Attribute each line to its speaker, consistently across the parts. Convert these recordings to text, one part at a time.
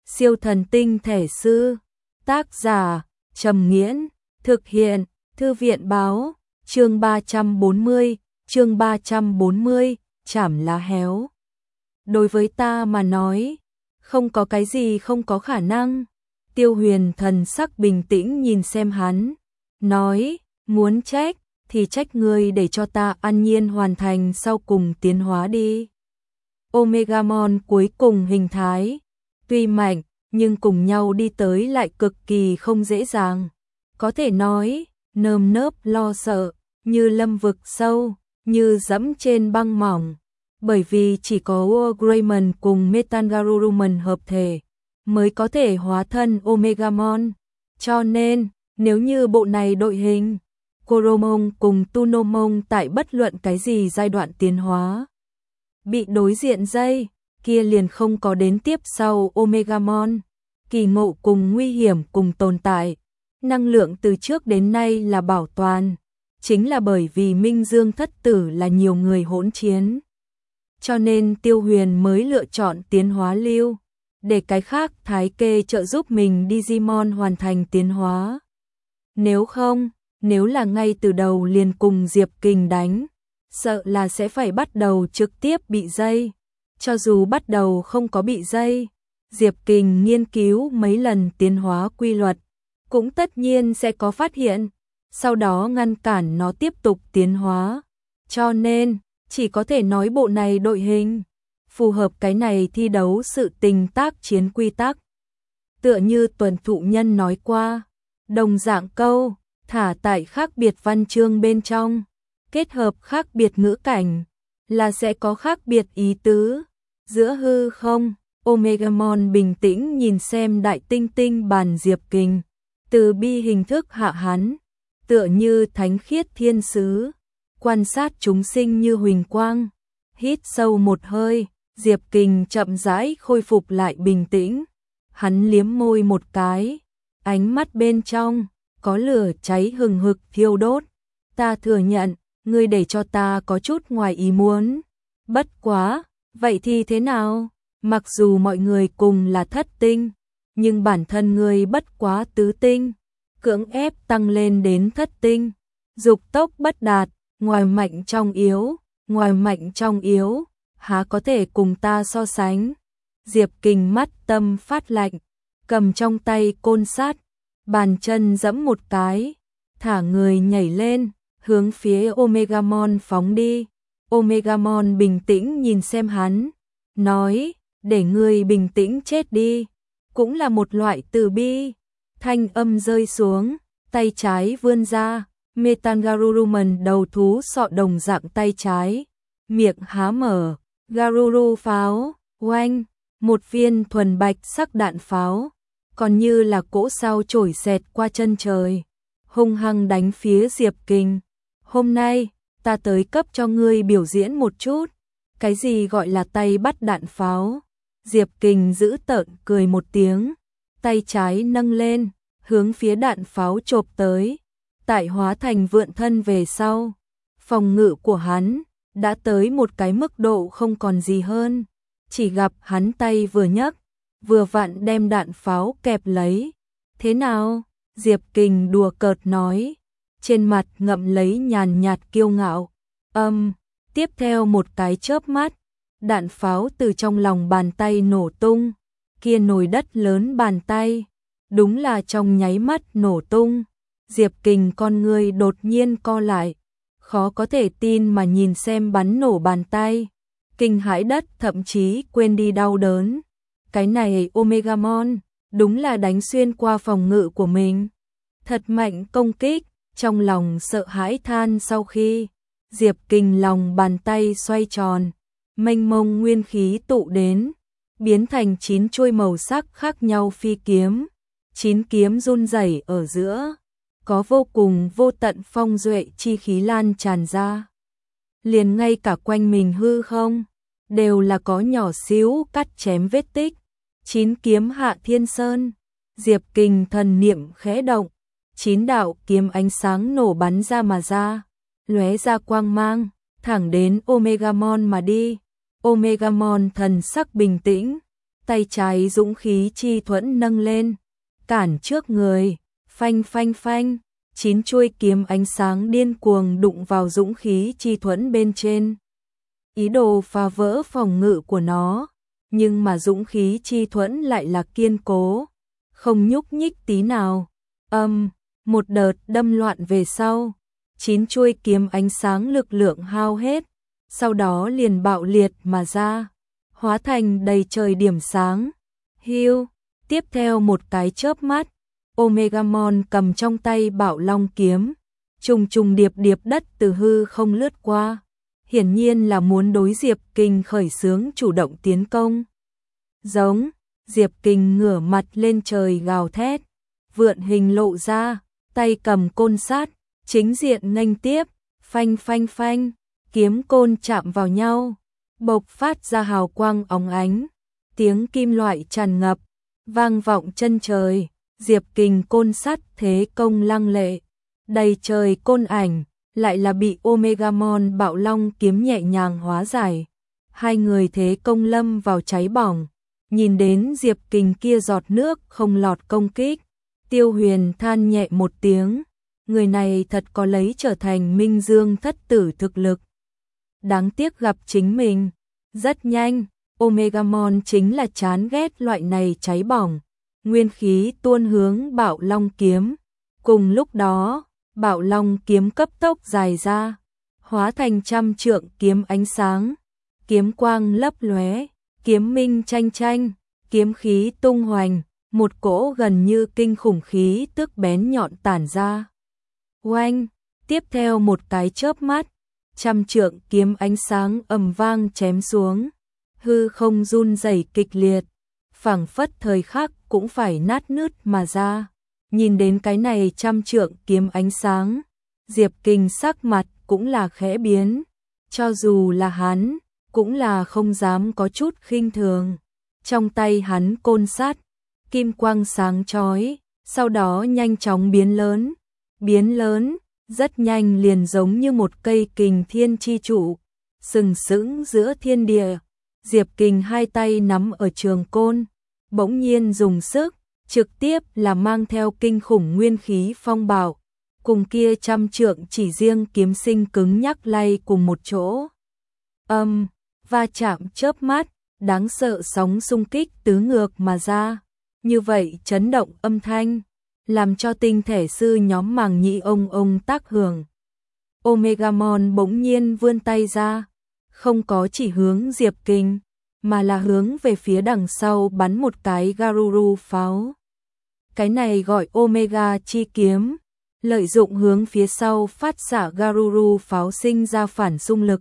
Speaker 1: Siêu thần tinh thể sư. Tác giả Trầm Nghiễn. Thực hiện Thư viện Báo. Chương 340, chảm lá héo. Đối với ta mà nói, không có cái gì không có khả năng. Tiêu Huyền thần sắc bình tĩnh nhìn xem hắn, nói, muốn trách thì trách ngươi để cho ta an nhiên hoàn thành sau cùng tiến hóa đi. Omegamon cuối cùng hình thái, tuy mạnh, nhưng cùng nhau đi tới lại cực kỳ không dễ dàng. Có thể nói, nơm nớp lo sợ, như lâm vực sâu, như dẫm trên băng mỏng. Bởi vì chỉ có Greymon cùng Metangarurumon hợp thể, mới có thể hóa thân Omegamon. Cho nên, nếu như bộ này đội hình, Coromon cùng Tunomon tại bất luận cái gì giai đoạn tiến hóa bị đối diện dây, kia liền không có đến tiếp sau Omegamon. Kỳ ngộ cùng nguy hiểm cùng tồn tại, năng lượng từ trước đến nay là bảo toàn, chính là bởi vì Minh Dương thất tử là nhiều người hỗn chiến. Cho nên Tiêu Huyền mới lựa chọn tiến hóa lưu, để cái khác thái kê trợ giúp mình Digimon hoàn thành tiến hóa. Nếu không, nếu là ngay từ đầu liền cùng Diệp Kình đánh, sợ là sẽ phải bắt đầu trực tiếp bị dây. Cho dù bắt đầu không có bị dây, Diệp Kình nghiên cứu mấy lần tiến hóa quy luật, cũng tất nhiên sẽ có phát hiện, sau đó ngăn cản nó tiếp tục tiến hóa. Cho nên, chỉ có thể nói bộ này đội hình phù hợp cái này thi đấu sự tình tác chiến quy tắc. Tựa như Tuần Thụ Nhân nói qua, đồng dạng câu, thả tại khác biệt văn chương bên trong, kết hợp khác biệt ngữ cảnh, là sẽ có khác biệt ý tứ. Giữa hư không, Omegamon bình tĩnh nhìn xem đại tinh tinh bàn Diệp Kình, từ bi hình thức hạ hắn, tựa như thánh khiết thiên sứ, quan sát chúng sinh như huỳnh quang. Hít sâu một hơi, Diệp Kình chậm rãi khôi phục lại bình tĩnh. Hắn liếm môi một cái, ánh mắt bên trong có lửa cháy hừng hực thiêu đốt. Ta thừa nhận, ngươi để cho ta có chút ngoài ý muốn. Bất quá, vậy thì thế nào? Mặc dù mọi người cùng là thất tinh, nhưng bản thân ngươi bất quá tứ tinh, cưỡng ép tăng lên đến thất tinh, dục tốc bất đạt, ngoài mạnh trong yếu, há có thể cùng ta so sánh. Diệp Kình mắt tâm phát lạnh, cầm trong tay côn sắt, bàn chân giẫm một cái, thả người nhảy lên, hướng phía Omegamon phóng đi. Omegamon bình tĩnh nhìn xem hắn, nói, để ngươi bình tĩnh chết đi, cũng là một loại từ bi. Thanh âm rơi xuống, tay trái vươn ra, Metangarurumon đầu thú sọ đồng dạng tay trái, miệng há mở, Garuru pháo, oanh, một viên thuần bạch sắc đạn pháo, còn như là cỗ sao trổi xẹt qua chân trời, hung hăng đánh phía Diệp Kình. Hôm nay, ta tới cấp cho ngươi biểu diễn một chút, cái gì gọi là tay bắt đạn pháo. Diệp Kình giữ tợn cười một tiếng, tay trái nâng lên, hướng phía đạn pháo chộp tới. Tại hóa thành vượn thân về sau, phòng ngự của hắn đã tới một cái mức độ không còn gì hơn. Chỉ gặp hắn tay vừa nhấc, vừa vặn đem đạn pháo kẹp lấy. Thế nào? Diệp Kình đùa cợt nói, trên mặt ngậm lấy nhàn nhạt kiêu ngạo. Tiếp theo một cái chớp mắt, đạn pháo từ trong lòng bàn tay nổ tung. Kia nồi đất lớn bàn tay, đúng là trong nháy mắt nổ tung. Diệp Kình con người đột nhiên co lại, khó có thể tin mà nhìn xem bắn nổ bàn tay, kinh hãi đất thậm chí quên đi đau đớn. Cái này Omegamon, đúng là đánh xuyên qua phòng ngự của mình. Thật mạnh công kích, trong lòng sợ hãi than sau khi, Diệp Kình lòng bàn tay xoay tròn, mênh mông nguyên khí tụ đến, biến thành 9 chuôi màu sắc khác nhau phi kiếm. 9 kiếm run rẩy ở giữa, có vô cùng vô tận phong duệ chi khí lan tràn ra. Liền ngay cả quanh mình hư không, đều là có nhỏ xíu cắt chém vết tích. 9 kiếm hạ thiên sơn, Diệp Kình thần niệm khẽ động, 9 đạo kiếm ánh sáng nổ bắn ra mà ra, lóe ra quang mang, thẳng đến Omegamon mà đi. Omegamon thần sắc bình tĩnh, tay trái dũng khí chi thuẫn nâng lên, cản trước người, phanh phanh phanh, 9 chuôi kiếm ánh sáng điên cuồng đụng vào dũng khí chi thuẫn bên trên. Ý đồ phá vỡ phòng ngự của nó, nhưng mà dũng khí chi thuẫn lại là kiên cố, không nhúc nhích tí nào. Một đợt đâm loạn về sau, 9 chuôi kiếm ánh sáng lực lượng hao hết, sau đó liền bạo liệt mà ra, hóa thành đầy trời điểm sáng. Hiu, tiếp theo một cái chớp mắt, Omegamon cầm trong tay Bạo Long kiếm, trùng trùng điệp điệp đất từ hư không lướt qua, hiển nhiên là muốn đối Diệp Kình khởi xướng chủ động tiến công. Giống, Diệp Kình ngửa mặt lên trời gào thét, vượn hình lộ ra, tay cầm côn sát, chính diện nghênh tiếp, phanh phanh phanh, kiếm côn chạm vào nhau, bộc phát ra hào quang óng ánh, tiếng kim loại tràn ngập, vang vọng chân trời. Diệp Kình côn sắt thế công lăng lệ, đầy trời côn ảnh, lại là bị Omegamon Bạo Long kiếm nhẹ nhàng hóa giải. Hai người thế công lâm vào cháy bỏng, nhìn đến Diệp Kình kia giọt nước không lọt công kích, Tiêu Huyền than nhẹ một tiếng, người này thật có lấy trở thành Minh Dương thất tử thực lực. Đáng tiếc gặp chính mình, rất nhanh, Omegamon chính là chán ghét loại này cháy bỏng. Nguyên khí tuôn hướng Bạo Long kiếm. Cùng lúc đó, Bạo Long kiếm cấp tốc dài ra, hóa thành trăm trượng kiếm ánh sáng, kiếm quang lấp lóe, kiếm minh tranh tranh, kiếm khí tung hoành, một cỗ gần như kinh khủng khí tức bén nhọn tản ra. Oanh, tiếp theo một cái chớp mắt, trăm trượng kiếm ánh sáng ầm vang chém xuống, hư không run rẩy kịch liệt, phảng phất thời khắc cũng phải nát nứt mà ra. Nhìn đến cái này trăm trượng kiếm ánh sáng, Diệp Kình sắc mặt cũng là khẽ biến, cho dù là hắn, cũng là không dám có chút khinh thường. Trong tay hắn côn sắt, kim quang sáng chói, sau đó nhanh chóng biến lớn, rất nhanh liền giống như một cây kình thiên chi trụ, sừng sững giữa thiên địa. Diệp Kình hai tay nắm ở trường côn, bỗng nhiên dùng sức, trực tiếp là mang theo kinh khủng nguyên khí phong bạo, cùng kia trăm trượng chỉ riêng kiếm sinh cứng nhắc lay cùng một chỗ. Va chạm chớp mắt, đáng sợ sóng xung kích tứ ngược mà ra, như vậy chấn động âm thanh, làm cho tinh thể sư nhóm màng nhĩ ông tác hưởng. Omegamon bỗng nhiên vươn tay ra, không có chỉ hướng Diệp Kình, mà là hướng về phía đằng sau bắn một cái Garuru pháo. Cái này gọi Omega chi kiếm, lợi dụng hướng phía sau phát xạ Garuru pháo sinh ra phản xung lực,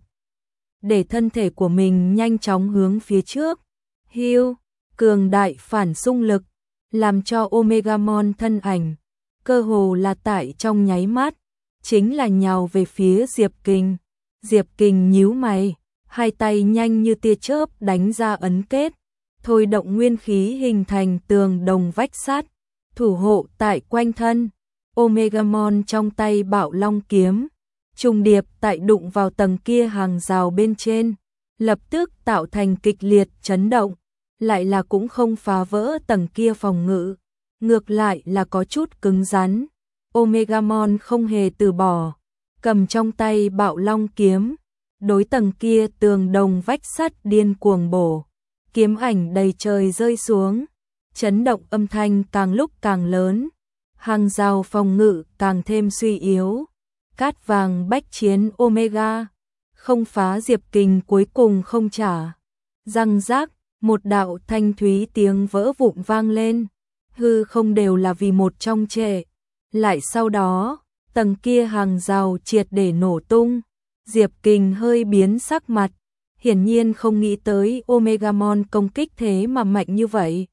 Speaker 1: để thân thể của mình nhanh chóng hướng phía trước. Hiu, cường đại phản xung lực, làm cho Omegamon thân ảnh, cơ hồ là tại trong nháy mắt, chính là nhào về phía Diệp Kình. Diệp Kình nhíu mày, hai tay nhanh như tia chớp đánh ra ấn kết, thôi động nguyên khí hình thành tường đồng vách sắt, thủ hộ tại quanh thân. Omegamon trong tay Bạo Long kiếm, trùng điệp tại đụng vào tầng kia hàng rào bên trên, lập tức tạo thành kịch liệt chấn động, lại là cũng không phá vỡ tầng kia phòng ngự, ngược lại là có chút cứng rắn. Omegamon không hề từ bỏ, cầm trong tay Bạo Long kiếm, đối tầng kia tường đồng vách sắt điên cuồng bổ, kiếm ảnh đầy trời rơi xuống, chấn động âm thanh càng lúc càng lớn, hàng rào phòng ngự càng thêm suy yếu. Cát vàng bách chiến Omega, không phá Diệp Kình cuối cùng không trả. Răng rác, một đạo thanh thúy tiếng vỡ vụn vang lên, hư không đều là vì một trong trệ. Lại sau đó, tầng kia hàng rào triệt để nổ tung. Diệp Kình hơi biến sắc mặt, hiển nhiên không nghĩ tới Omegamon công kích thế mà mạnh như vậy.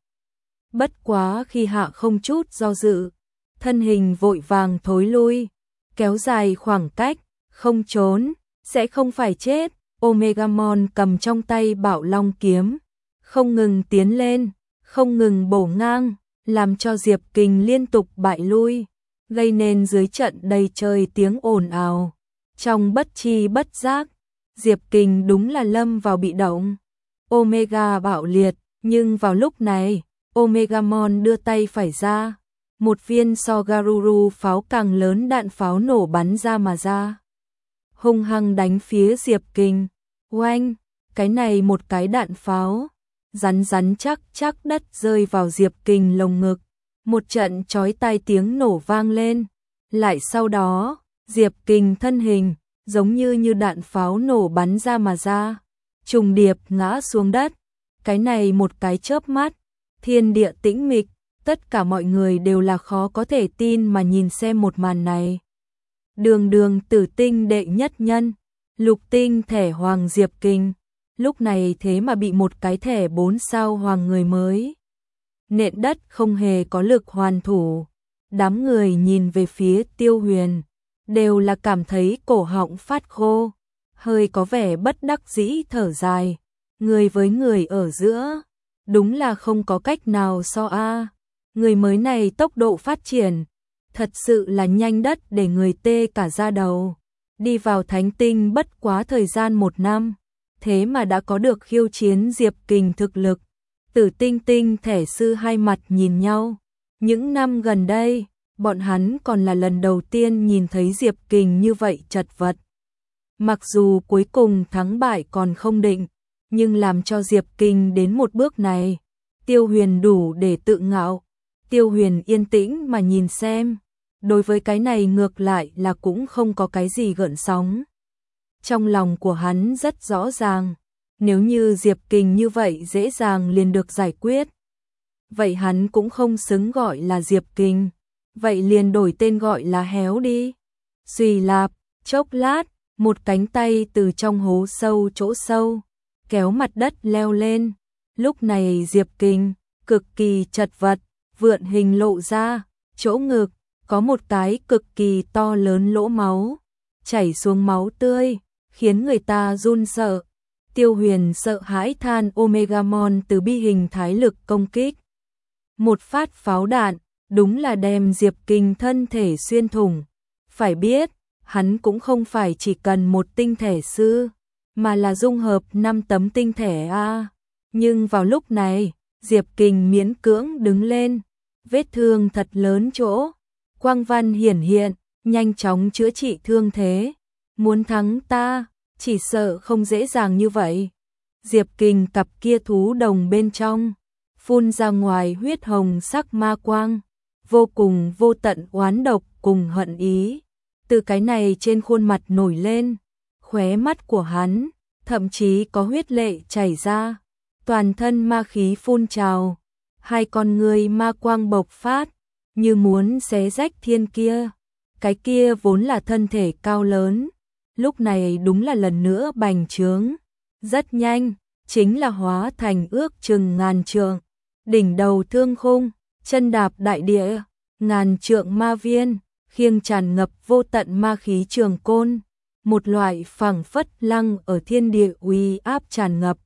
Speaker 1: Bất quá khi hạ không chút do dự, thân hình vội vàng thối lui, kéo dài khoảng cách, không trốn, sẽ không phải chết. Omegamon cầm trong tay Bạo Long kiếm, không ngừng tiến lên, không ngừng bổ ngang, làm cho Diệp Kình liên tục bại lui, gây nên dưới trận đầy trời tiếng ồn ào. Trong bất chi bất giác, Diệp Kình đúng là lâm vào bị động. Omega bạo liệt, Nhưng vào lúc này, Omegamon đưa tay phải ra, một viên Sogaruru pháo càng lớn đạn pháo nổ bắn ra mà ra. Hung hăng đánh phía Diệp Kình. Oanh, cái này một cái đạn pháo, rắn rắn chắc chắc đất rơi vào Diệp Kình lồng ngực. Một trận chói tai tiếng nổ vang lên. Lại sau đó, Diệp Kình thân hình, giống như đạn pháo nổ bắn ra mà ra. Trùng điệp ngã xuống đất. Cái này một cái chớp mắt, thiên địa tĩnh mịch, tất cả mọi người đều là khó có thể tin mà nhìn xem một màn này. Đường đường tử tinh đệ nhất nhân, lục tinh thẻ hoàng Diệp Kình, lúc này thế mà bị một cái thẻ 4 sao hoàng người mới nện đất, không hề có lực hoàn thủ. Đám người nhìn về phía Tiêu Huyền, đều là cảm thấy cổ họng phát khô, hơi có vẻ bất đắc dĩ thở dài. Người với người ở giữa, đúng là không có cách nào so a. Người mới này tốc độ phát triển, thật sự là nhanh đất để người tê cả da đầu. Đi vào thánh tinh bất quá thời gian 1 năm, thế mà đã có được khiêu chiến Diệp Kình thực lực. Tử tinh tinh thẻ sư hai mặt nhìn nhau. Những năm gần đây, bọn hắn còn là lần đầu tiên nhìn thấy Diệp Kình như vậy chật vật. Mặc dù cuối cùng thắng bại còn không định, nhưng làm cho Diệp Kình đến một bước này, Tiêu Huyền đủ để tự ngạo. Tiêu Huyền yên tĩnh mà nhìn xem, đối với cái này ngược lại là cũng không có cái gì gợn sóng. Trong lòng của hắn rất rõ ràng, nếu như Diệp Kình như vậy dễ dàng liền được giải quyết, vậy hắn cũng không xứng gọi là Diệp Kình, vậy liền đổi tên gọi là Héo đi. Xuy lạp, chốc lát, một cánh tay từ trong hố sâu chỗ sâu, kéo mặt đất leo lên. Lúc này Diệp Kình, cực kỳ chật vật, vượn hình lộ ra, chỗ ngực, có một cái cực kỳ to lớn lỗ máu, chảy xuống máu tươi, khiến người ta run sợ. Tiêu Huyền sợ hãi than Omegamon từ bi hình thái lực công kích. Một phát pháo đạn, đúng là đem Diệp Kình thân thể xuyên thủng. Phải biết, hắn cũng không phải chỉ cần một tinh thể sư, mà là dung hợp 5 tấm tinh thể a. Nhưng vào lúc này, Diệp Kình miễn cưỡng đứng lên, vết thương thật lớn chỗ, quang văn hiển hiện, nhanh chóng chữa trị thương thế. Muốn thắng ta, chỉ sợ không dễ dàng như vậy. Diệp Kình cặp kia thú đồng bên trong, phun ra ngoài huyết hồng sắc ma quang, vô cùng vô tận oán độc cùng hận ý. Từ cái này trên khuôn mặt nổi lên, khóe mắt của hắn, thậm chí có huyết lệ chảy ra, toàn thân ma khí phun trào, hai con người ma quang bộc phát, như muốn xé rách thiên kia. Cái kia vốn là thân thể cao lớn, lúc này đúng là lần nữa bành trướng, rất nhanh, chính là hóa thành ước chừng ngàn trượng, đỉnh đầu thương khung, chân đạp đại địa, ngàn trượng ma viên, khiêng tràn ngập vô tận ma khí trường côn, một loại phảng phất lăng ở thiên địa uy áp tràn ngập,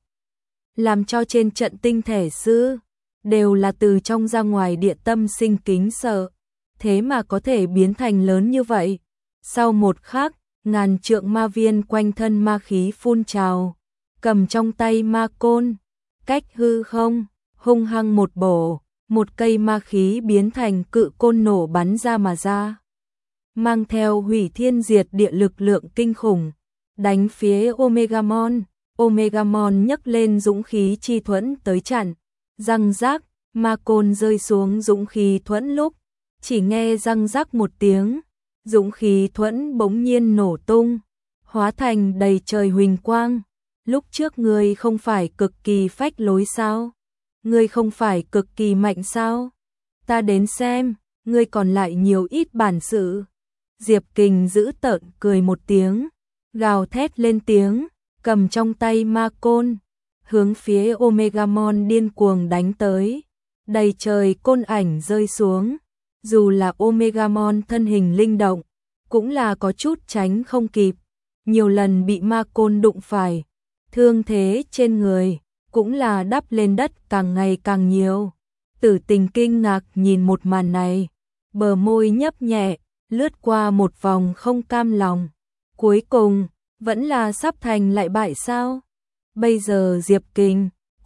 Speaker 1: làm cho trên trận tinh thể sư đều là từ trong ra ngoài địa tâm sinh kính sợ, thế mà có thể biến thành lớn như vậy. Sau một khắc, ngàn trượng ma viên quanh thân ma khí phun trào, cầm trong tay ma côn, cách hư không, hung hăng một bổ, một cây ma khí biến thành cự côn nổ bắn ra mà ra, mang theo hủy thiên diệt địa lực lượng kinh khủng, đánh phía Omegamon. Omegamon nhấc lên dũng khí chi thuẫn tới chặn, răng rác, ma côn rơi xuống dũng khí thuẫn lúc, chỉ nghe răng rác một tiếng, dũng khí thuẫn bỗng nhiên nổ tung, hóa thành đầy trời huỳnh quang. Lúc trước ngươi không phải cực kỳ phách lối sao? Ngươi không phải cực kỳ mạnh sao? Ta đến xem, ngươi còn lại nhiều ít bản sự. Diệp Kình giữ tợn cười một tiếng, gào thét lên tiếng, cầm trong tay ma côn, hướng phía Omegamon điên cuồng đánh tới. Đầy trời côn ảnh rơi xuống, dù là Omegamon thân hình linh động, cũng là có chút tránh không kịp, nhiều lần bị ma côn đụng phải, thương thế trên người cũng là đắp lên đất càng ngày càng nhiều. Tử Tình kinh ngạc nhìn một màn này, bờ môi nhấp nhẹ, lướt qua một vòng không cam lòng. Cuối cùng, vẫn là sắp thành lại bại sao? Bây giờ Diệp Kình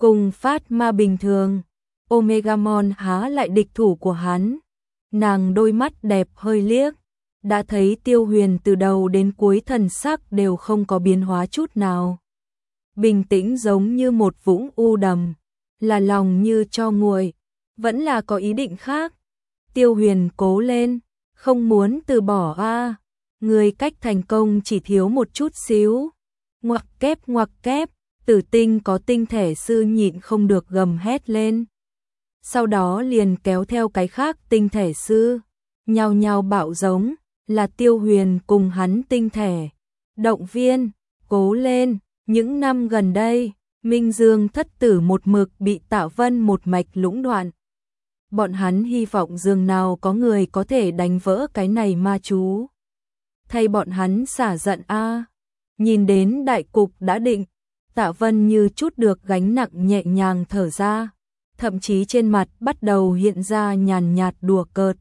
Speaker 1: cùng phát ma bình thường, Omegamon há lại địch thủ của hắn. Nàng đôi mắt đẹp hơi liếc, đã thấy Tiêu Huyền từ đầu đến cuối thần sắc đều không có biến hóa chút nào. Bình tĩnh giống như một vũng u đầm, là lòng như tro nguội, vẫn là có ý định khác. Tiêu Huyền cố lên, không muốn từ bỏ a, người cách thành công chỉ thiếu một chút xíu. Ngoặc kép, Tử Tinh có tinh thể sư nhịn không được gầm hét lên. Sau đó liền kéo theo cái khác tinh thể sư, nhao nhao bạo giống, là Tiêu Huyền cùng hắn tinh thể. Động viên, cố lên, những năm gần đây, Minh Dương thất tử một mực bị Tạ Vân một mạch lũng đoạn. Bọn hắn hy vọng dường nào có người có thể đánh vỡ cái này ma chú. Thay bọn hắn xả giận a. Nhìn đến đại cục đã định, Tạ Vân như chút được gánh nặng nhẹ nhàng thở ra, thậm chí trên mặt bắt đầu hiện ra nhàn nhạt đùa cợt.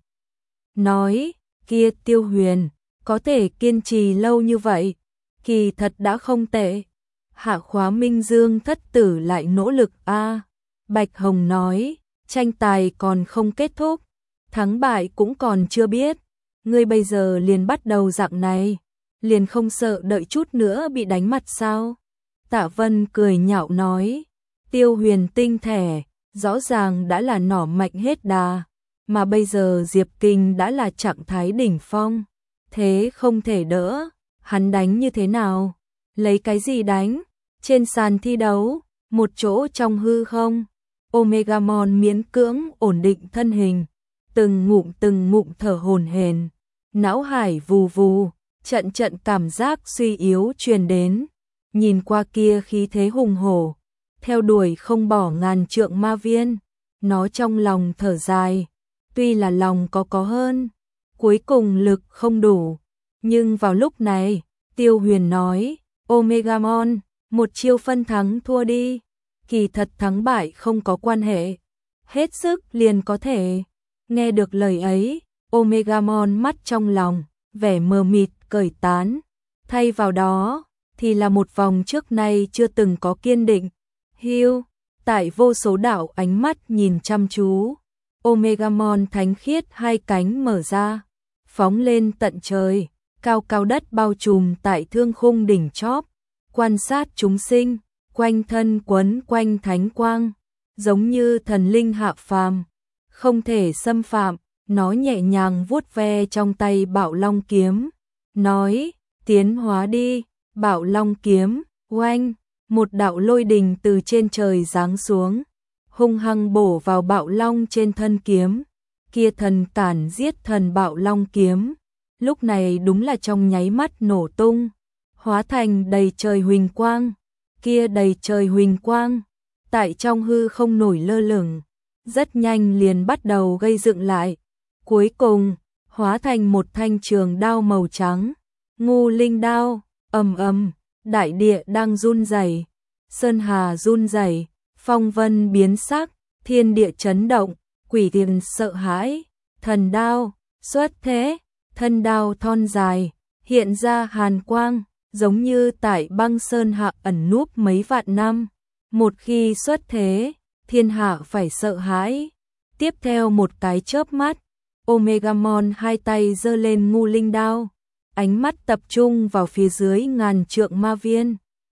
Speaker 1: Nói, kia Tiêu Huyền, có thể kiên trì lâu như vậy, kỳ thật đã không tệ. Hạ khóa Minh Dương thất tử lại nỗ lực a. Bạch Hồng nói, tranh tài còn không kết thúc, thắng bại cũng còn chưa biết, ngươi bây giờ liền bắt đầu dạng này, liền không sợ đợi chút nữa bị đánh mặt sao? Tạ Vân cười nhạo nói, Tiêu Huyền tinh thể, rõ ràng đã là nỏ mạnh hết đà, mà bây giờ Diệp Kinh đã là trạng thái đỉnh phong, thế không thể đỡ, hắn đánh như thế nào? Lấy cái gì đánh? Trên sàn thi đấu, một chỗ trong hư không, Omegamon miễn cưỡng ổn định thân hình, từng ngụm thở hổn hển, não hải vù vù, trận cảm giác suy yếu truyền đến, nhìn qua kia khí thế hùng hổ, theo đuổi không bỏ ngàn trượng ma viên, nó trong lòng thở dài, tuy là lòng có hơn, cuối cùng lực không đủ, nhưng vào lúc này, Tiêu Huyền nói, Omegamon, một chiêu phân thắng thua đi, kỳ thật thắng bại không có quan hệ, hết sức liền có thể. Nghe được lời ấy, Omegamon mắt trong lòng, vẻ mờ mịt cởi tán, thay vào đó, thì là một vòng trước nay chưa từng có kiên định. Hiu, tại vô số đạo ánh mắt nhìn chăm chú, Omegamon thánh khiết hai cánh mở ra, phóng lên tận trời, cao cao đất bao trùm tại thương khung đỉnh chóp, quan sát chúng sinh, quanh thân quấn quanh thánh quang, giống như thần linh hạ phàm, không thể xâm phạm, nó nhẹ nhàng vuốt ve trong tay Bạo Long kiếm, nói, tiến hóa đi, Bạo Long kiếm, oanh, một đạo lôi đình từ trên trời giáng xuống, hung hăng bổ vào Bạo Long trên thân kiếm, kia thần cản giết thần Bạo Long kiếm, lúc này đúng là trong nháy mắt nổ tung, hóa thành đầy trời huỳnh quang, kia đầy trời huỳnh quang, tại trong hư không nổi lơ lửng, rất nhanh liền bắt đầu gây dựng lại, cuối cùng, hóa thành một thanh trường đao màu trắng, Ngu Linh đao, ầm, đại địa đang run rẩy, sơn hà run rẩy, phong vân biến sắc, thiên địa chấn động, quỷ tiền sợ hãi, thần đao, xuất thế, thân đao thon dài, hiện ra hàn quang, giống như tại băng sơn hạ ẩn núp mấy vạn năm, một khi xuất thế, thiên hạ phải sợ hãi. Tiếp theo một cái chớp mắt, Omegamon hai tay giơ lên Ngu Linh đao, ánh mắt tập trung vào phía dưới ngàn trượng ma viên,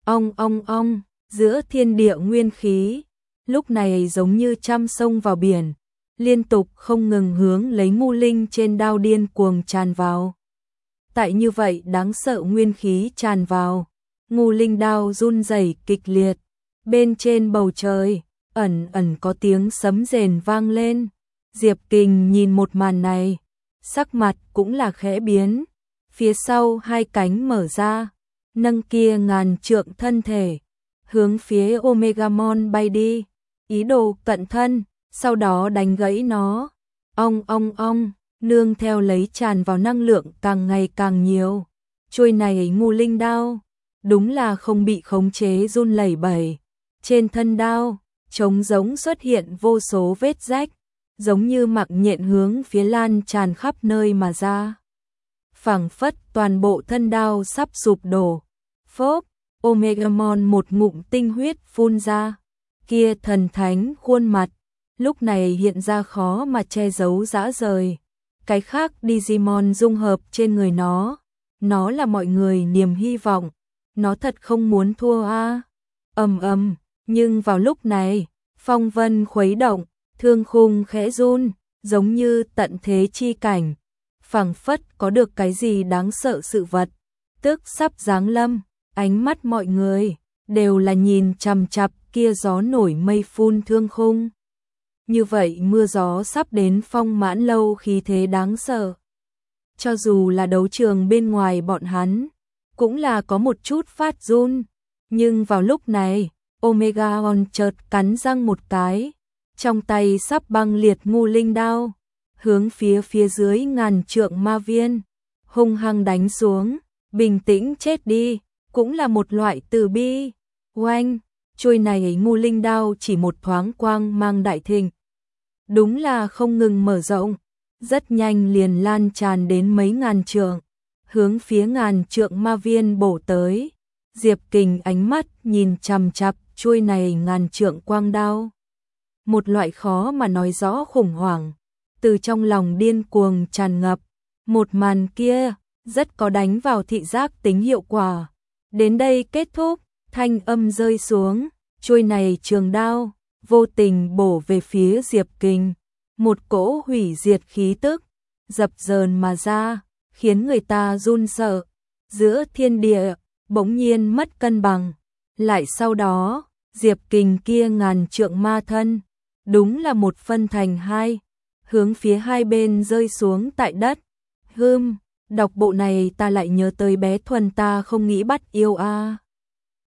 Speaker 1: ong, giữa thiên địa nguyên khí, lúc này giống như trăm sông vào biển, liên tục không ngừng hướng lấy Ngu Linh trên đao điên cuồng tràn vào. Tại như vậy đáng sợ nguyên khí tràn vào, Ngu Linh đao run rẩy kịch liệt, bên trên bầu trời, ẩn có tiếng sấm rền vang lên. Diệp Kình nhìn một màn này, sắc mặt cũng là khẽ biến, phía sau hai cánh mở ra, nâng kia ngàn trượng thân thể, hướng phía Omegamon bay đi, ý đồ cận thân, sau đó đánh gãy nó, ong, nương theo lấy tràn vào năng lượng càng ngày càng nhiều, chuôi này Ngu Linh đao, đúng là không bị khống chế run lẩy bẩy, trên thân đao, trống giống xuất hiện vô số vết rách, giống như mạng nhện hướng phía lan tràn khắp nơi mà ra. Phảng phất toàn bộ thân đao sắp sụp đổ. Phốp, Omegamon một ngụm tinh huyết phun ra, Kia thần thánh khuôn mặt, lúc này hiện ra khó mà che giấu dã rời. Cái khác Digimon dung hợp trên người nó là mọi người niềm hy vọng, nó thật không muốn thua a. Nhưng vào lúc này, phong vân khuấy động, thương khung khẽ run, giống như tận thế chi cảnh, phảng phất có được cái gì đáng sợ sự vật, tức sắp giáng lâm, ánh mắt mọi người đều là nhìn chằm chằm kia gió nổi mây phun thương khung. Như vậy mưa gió sắp đến Phong Mãn Lâu khí thế đáng sợ. Cho dù là đấu trường bên ngoài bọn hắn, cũng là có một chút phát run, nhưng vào lúc này, Omegaon chợt cắn răng một cái, trong tay sắp băng liệt ngu linh đao, hướng phía dưới ngàn trượng ma viên, hung hăng đánh xuống, bình tĩnh chết đi, cũng là một loại từ bi. Oanh, chuôi này ngu linh đao chỉ một thoáng quang mang đại thịnh. Đúng là không ngừng mở rộng, rất nhanh liền lan tràn đến mấy ngàn trượng, hướng phía ngàn trượng ma viên bổ tới. Diệp Kình ánh mắt nhìn chằm chằm chuôi này ngàn trượng quang đao. Một loại khó mà nói rõ khủng hoảng, từ trong lòng điên cuồng tràn ngập. Một màn kia, rất có đánh vào thị giác tính hiệu quả. Đến đây kết thúc, thanh âm rơi xuống, chuôi này trường đao, vô tình bổ về phía Diệp Kình. Một cỗ hủy diệt khí tức, dập dờn mà ra, khiến người ta run sợ. Giữa thiên địa, bỗng nhiên mất cân bằng. Lại sau đó, Diệp Kình kia ngàn trượng ma thân, đúng là một phân thành hai, hướng phía hai bên rơi xuống tại đất. Đọc bộ này ta lại nhớ tới bé Thuần ta không nghĩ bắt yêu a.